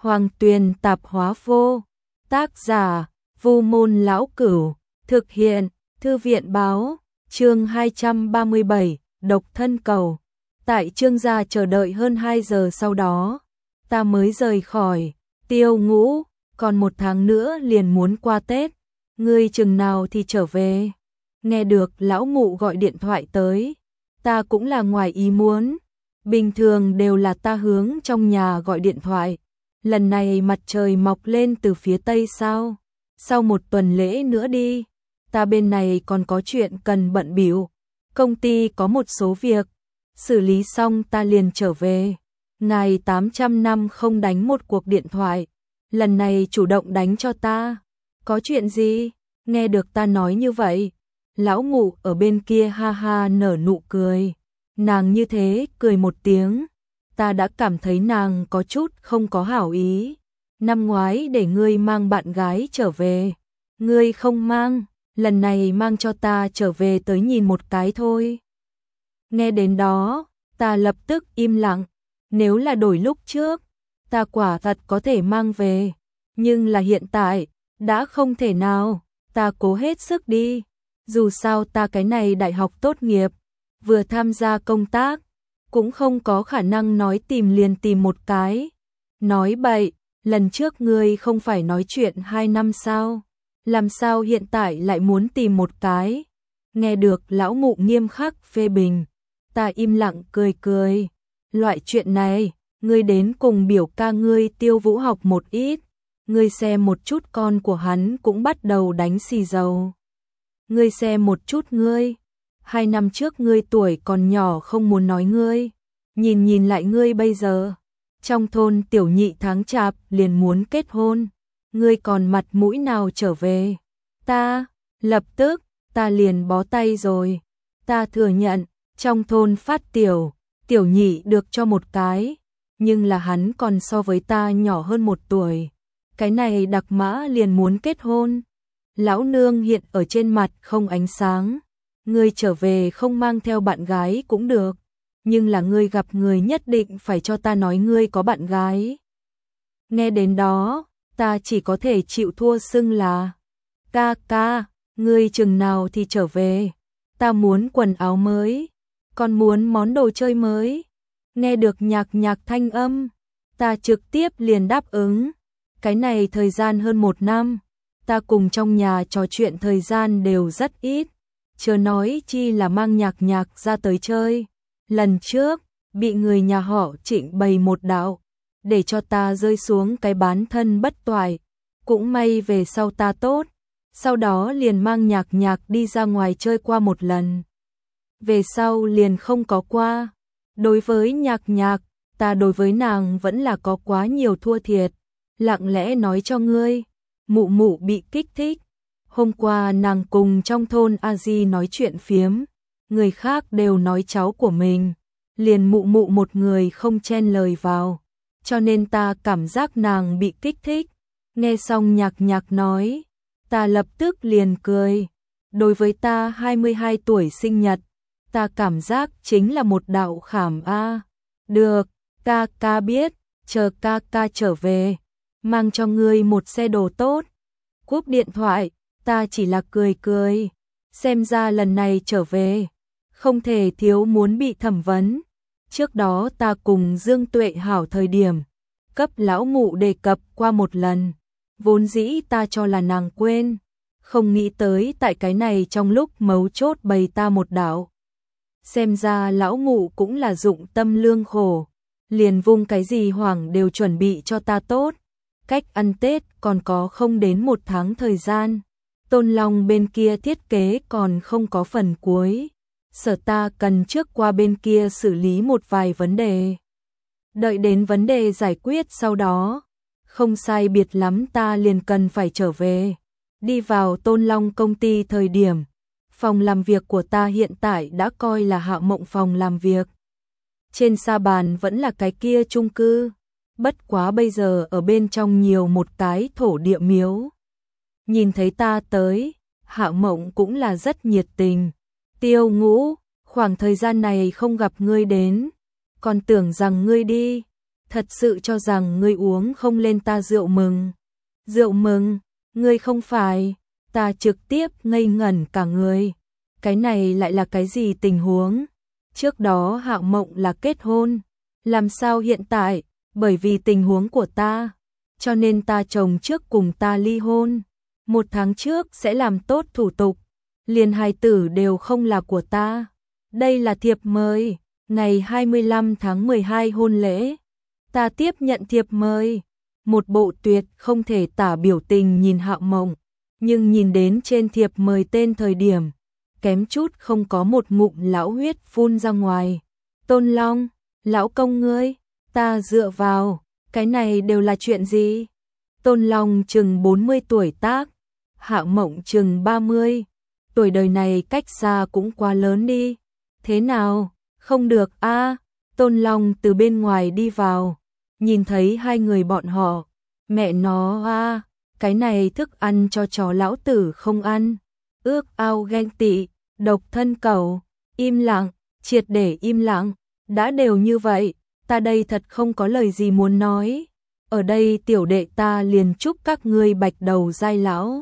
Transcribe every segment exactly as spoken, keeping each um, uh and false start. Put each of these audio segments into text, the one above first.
Hoàng Tuyền Tạp Hóa Vô. Tác giả Vu Môn Lão Cửu. Thực hiện Thư viện Báo. Chương hai trăm ba mươi bảy, Độc Thân Cầu. Tại Trương gia chờ đợi hơn hai giờ sau đó, ta mới rời khỏi Tiêu Ngũ, còn một tháng nữa liền muốn qua Tết, ngươi chừng nào thì trở về? Nghe được lão mụ gọi điện thoại tới, ta cũng là ngoài ý muốn, bình thường đều là ta hướng trong nhà gọi điện thoại, lần này mặt trời mọc lên từ phía tây sao? Sau một tuần lễ nữa đi, ta bên này còn có chuyện cần bận bịu, công ty có một số việc, xử lý xong ta liền trở về. Ngài tám trăm năm không đánh một cuộc điện thoại, lần này chủ động đánh cho ta, có chuyện gì? Nghe được ta nói như vậy, lão mụ ở bên kia ha ha nở nụ cười, nàng như thế cười một tiếng, ta đã cảm thấy nàng có chút không có hảo ý. Năm ngoái để ngươi mang bạn gái trở về, ngươi không mang, lần này mang cho ta trở về tới nhìn một cái thôi. Nghe đến đó, ta lập tức im lặng, nếu là đổi lúc trước, ta quả thật có thể mang về, nhưng là hiện tại, đã không thể nào, ta cố hết sức đi, dù sao ta cái này đại học tốt nghiệp, vừa tham gia công tác, cũng không có khả năng nói tìm liền tìm một cái. Nói bậy, lần trước ngươi không phải nói chuyện hai năm sao, làm sao hiện tại lại muốn tìm một cái? Nghe được lão mụ nghiêm khắc phê bình, ta im lặng cười cười, loại chuyện này, ngươi đến cùng biểu ca ngươi Tiêu Vũ học một ít, ngươi xem một chút con của hắn cũng bắt đầu đánh xì dầu. Ngươi xem một chút ngươi, hai năm trước ngươi tuổi còn nhỏ không muốn nói ngươi, nhìn nhìn lại ngươi bây giờ, trong thôn tiểu nhị tháng chạp liền muốn kết hôn, ngươi còn mặt mũi nào trở về? Ta, lập tức, ta liền bó tay rồi, ta thừa nhận, trong thôn phát tiểu, tiểu nhị được cho một cái, nhưng là hắn còn so với ta nhỏ hơn một tuổi, cái này đặc mã liền muốn kết hôn. Lão nương hiện ở trên mặt không ánh sáng, ngươi trở về không mang theo bạn gái cũng được, nhưng là ngươi gặp người nhất định phải cho ta nói ngươi có bạn gái. Nghe đến đó, ta chỉ có thể chịu thua xưng là, ca ca, ngươi chừng nào thì trở về, ta muốn quần áo mới, còn muốn món đồ chơi mới. Nghe được nhạc nhạc thanh âm, ta trực tiếp liền đáp ứng, cái này thời gian hơn một năm, ta cùng trong nhà trò chuyện thời gian đều rất ít, chớ nói chi là mang nhạc nhạc ra tới chơi. Lần trước, bị người nhà họ Trịnh bày một đạo, để cho ta rơi xuống cái bán thân bất toại, cũng may về sau ta tốt, sau đó liền mang nhạc nhạc đi ra ngoài chơi qua một lần. Về sau liền không có qua. Đối với nhạc nhạc, ta đối với nàng vẫn là có quá nhiều thua thiệt, lặng lẽ nói cho ngươi, mụ mụ bị kích thích. Hôm qua nàng cùng trong thôn A Di nói chuyện phiếm, người khác đều nói cháu của mình, liền mụ mụ một người không chen lời vào, cho nên ta cảm giác nàng bị kích thích. Nghe xong nhạc nhạc nói, ta lập tức liền cười, đối với ta hai mươi hai tuổi sinh nhật, ta cảm giác chính là một đạo khảm a. Được, ca ca biết, chờ ca ca trở về, mang cho ngươi một xe đồ tốt. Cúp điện thoại, ta chỉ là cười cười, xem ra lần này trở về, không thể thiếu muốn bị thẩm vấn. Trước đó ta cùng Dương Tuệ hảo thời điểm, cấp lão mụ đề cập qua một lần, vốn dĩ ta cho là nàng quên, không nghĩ tới tại cái này trong lúc mấu chốt bày ta một đạo. Xem ra lão mụ cũng là dụng tâm lương khổ, liền vung cái gì hoảng đều chuẩn bị cho ta tốt. Cách ăn Tết còn có không đến một tháng thời gian, Tôn Long bên kia thiết kế còn không có phần cuối, sở ta cần trước qua bên kia xử lý một vài vấn đề. Đợi đến vấn đề giải quyết sau đó, không sai biệt lắm ta liền cần phải trở về. Đi vào Tôn Long công ty thời điểm, phòng làm việc của ta hiện tại đã coi là Hạo Mộng phòng làm việc. Trên sa bàn vẫn là cái kia chung cư, bất quá bây giờ ở bên trong nhiều một cái thổ địa miếu. Nhìn thấy ta tới, Hạo Mộng cũng là rất nhiệt tình. Tiêu Ngũ, khoảng thời gian này không gặp ngươi đến, còn tưởng rằng ngươi đi. thật sự cho rằng ngươi uống không lên ta rượu mừng. Rượu mừng, ngươi không phải, ta trực tiếp ngây ngẩn cả người. Cái này lại là cái gì tình huống? Trước đó Hạo Mộng là kết hôn, làm sao hiện tại, bởi vì tình huống của ta, cho nên ta chồng trước cùng ta ly hôn, một tháng trước sẽ làm tốt thủ tục, liền hài tử đều không là của ta. Đây là thiệp mời, ngày hai mươi lăm tháng mười hai hôn lễ. Ta tiếp nhận thiệp mời, một bộ tuyệt không thể tả biểu tình nhìn Hạo Mộng, nhưng nhìn đến trên thiệp mời tên thời điểm, kém chút không có một ngụm lão huyết phun ra ngoài. Tôn Long, lão công ngươi, ta dựa vào, cái này đều là chuyện gì? Tôn Long chừng bốn mươi tuổi tác, Hạo Mộng chừng ba mươi, tuổi đời này cách xa cũng quá lớn đi. Thế nào, không được a? À? Tôn Long từ bên ngoài đi vào, nhìn thấy hai người bọn họ, mẹ nó a, à, cái này thức ăn cho chó lão tử không ăn. Ước ao ghen tị, độc thân cầu, im lặng, triệt để im lặng, đã đều như vậy, ta đây thật không có lời gì muốn nói. Ở đây tiểu đệ ta liền chúc các ngươi bạch đầu giai lão,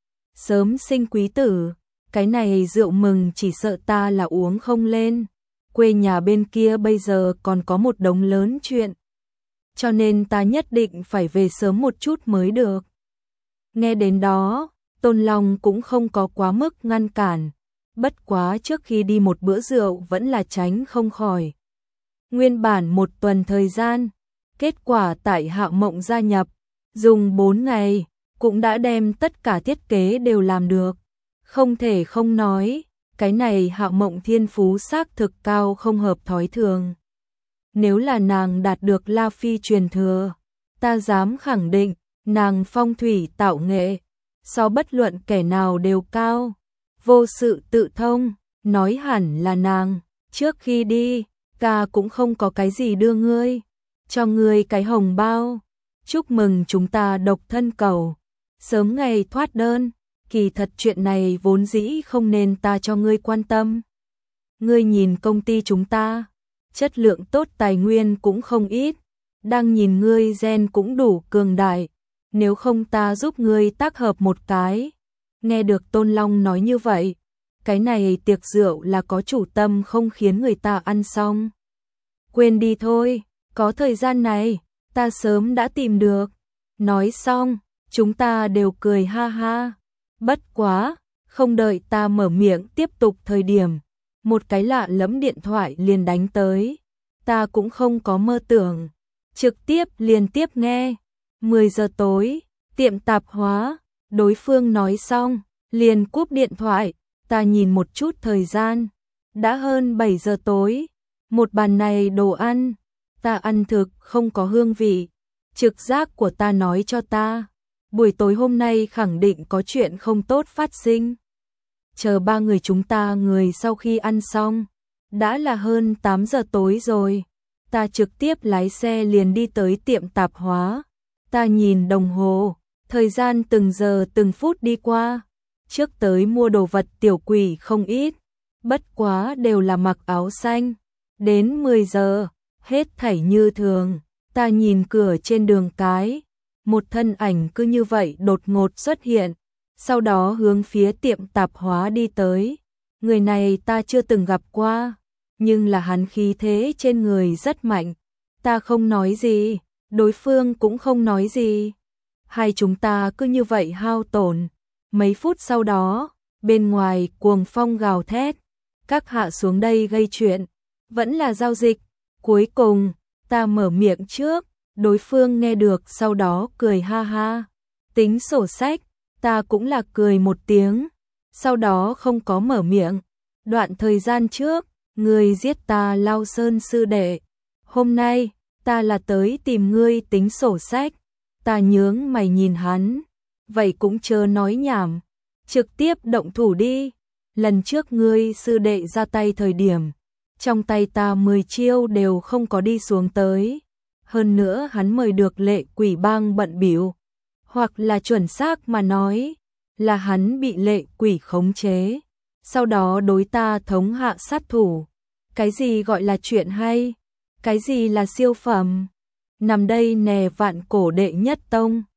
sớm sinh quý tử, cái này rượu mừng chỉ sợ ta là uống không lên. Quê nhà bên kia bây giờ còn có một đống lớn chuyện, cho nên ta nhất định phải về sớm một chút mới được. Nghe đến đó, Tôn Long cũng không có quá mức ngăn cản, bất quá trước khi đi một bữa rượu vẫn là tránh không khỏi. Nguyên bản một tuần thời gian, kết quả tại Hạo Mộng gia nhập, dùng bốn ngày, cũng đã đem tất cả thiết kế đều làm được. Không thể không nói, cái này Hạo Mộng thiên phú xác thực cao không hợp thói thường. Nếu là nàng đạt được La Phi truyền thừa, ta dám khẳng định, nàng phong thủy tạo nghệ, so bất luận kẻ nào đều cao. Vô sự tự thông, nói hẳn là nàng, trước khi đi, ca cũng không có cái gì đưa ngươi, cho ngươi cái hồng bao, chúc mừng chúng ta độc thân cầu, sớm ngày thoát đơn, kỳ thật chuyện này vốn dĩ không nên ta cho ngươi quan tâm. Ngươi nhìn công ty chúng ta, chất lượng tốt tài nguyên cũng không ít, đang nhìn ngươi gen cũng đủ cường đại, nếu không ta giúp ngươi tác hợp một cái. Nghe được Tôn Long nói như vậy, cái này tiệc rượu là có chủ tâm không khiến người ta ăn xong. Quên đi thôi, có thời gian này, ta sớm đã tìm được. Nói xong, chúng ta đều cười ha ha. Bất quá, không đợi ta mở miệng tiếp tục thời điểm, một cái lạ lẫm điện thoại liền đánh tới. Ta cũng không có mơ tưởng, trực tiếp liền tiếp nghe. mười giờ tối, tiệm tạp hóa, đối phương nói xong, liền cúp điện thoại. Ta nhìn một chút thời gian, đã hơn bảy giờ tối, một bàn này đồ ăn, ta ăn thực không có hương vị. Trực giác của ta nói cho ta, buổi tối hôm nay khẳng định có chuyện không tốt phát sinh. Chờ ba người chúng ta người sau khi ăn xong, đã là hơn tám giờ tối rồi. Ta trực tiếp lái xe liền đi tới tiệm tạp hóa. Ta nhìn đồng hồ, thời gian từng giờ từng phút đi qua. Trước tới mua đồ vật tiểu quỷ không ít, bất quá đều là mặc áo xanh. Đến mười giờ, hết thảy như thường, ta nhìn cửa trên đường cái, một thân ảnh cứ như vậy đột ngột xuất hiện, sau đó hướng phía tiệm tạp hóa đi tới. Người này ta chưa từng gặp qua, nhưng là hắn khí thế trên người rất mạnh. Ta không nói gì, đối phương cũng không nói gì. Hai chúng ta cứ như vậy hao tổn. Mấy phút sau đó, bên ngoài cuồng phong gào thét, các hạ xuống đây gây chuyện, vẫn là giao dịch. Cuối cùng, ta mở miệng trước, đối phương nghe được sau đó cười ha ha. Tính sổ sách, ta cũng là cười một tiếng, sau đó không có mở miệng. Đoạn thời gian trước, ngươi giết ta Lao Sơn sư đệ, hôm nay, ta là tới tìm ngươi tính sổ sách. Ta nhướng mày nhìn hắn, vậy cũng chớ nói nhảm, trực tiếp động thủ đi. Lần trước ngươi sư đệ ra tay thời điểm, trong tay ta mười chiêu đều không có đi xuống tới. Hơn nữa hắn mời được Lệ Quỷ Bang bận bịu, hoặc là chuẩn xác mà nói, là hắn bị Lệ Quỷ khống chế, sau đó đối ta thống hạ sát thủ. Cái gì gọi là chuyện hay? Cái gì là siêu phẩm? nằm đây nè vạn cổ đệ nhất tông.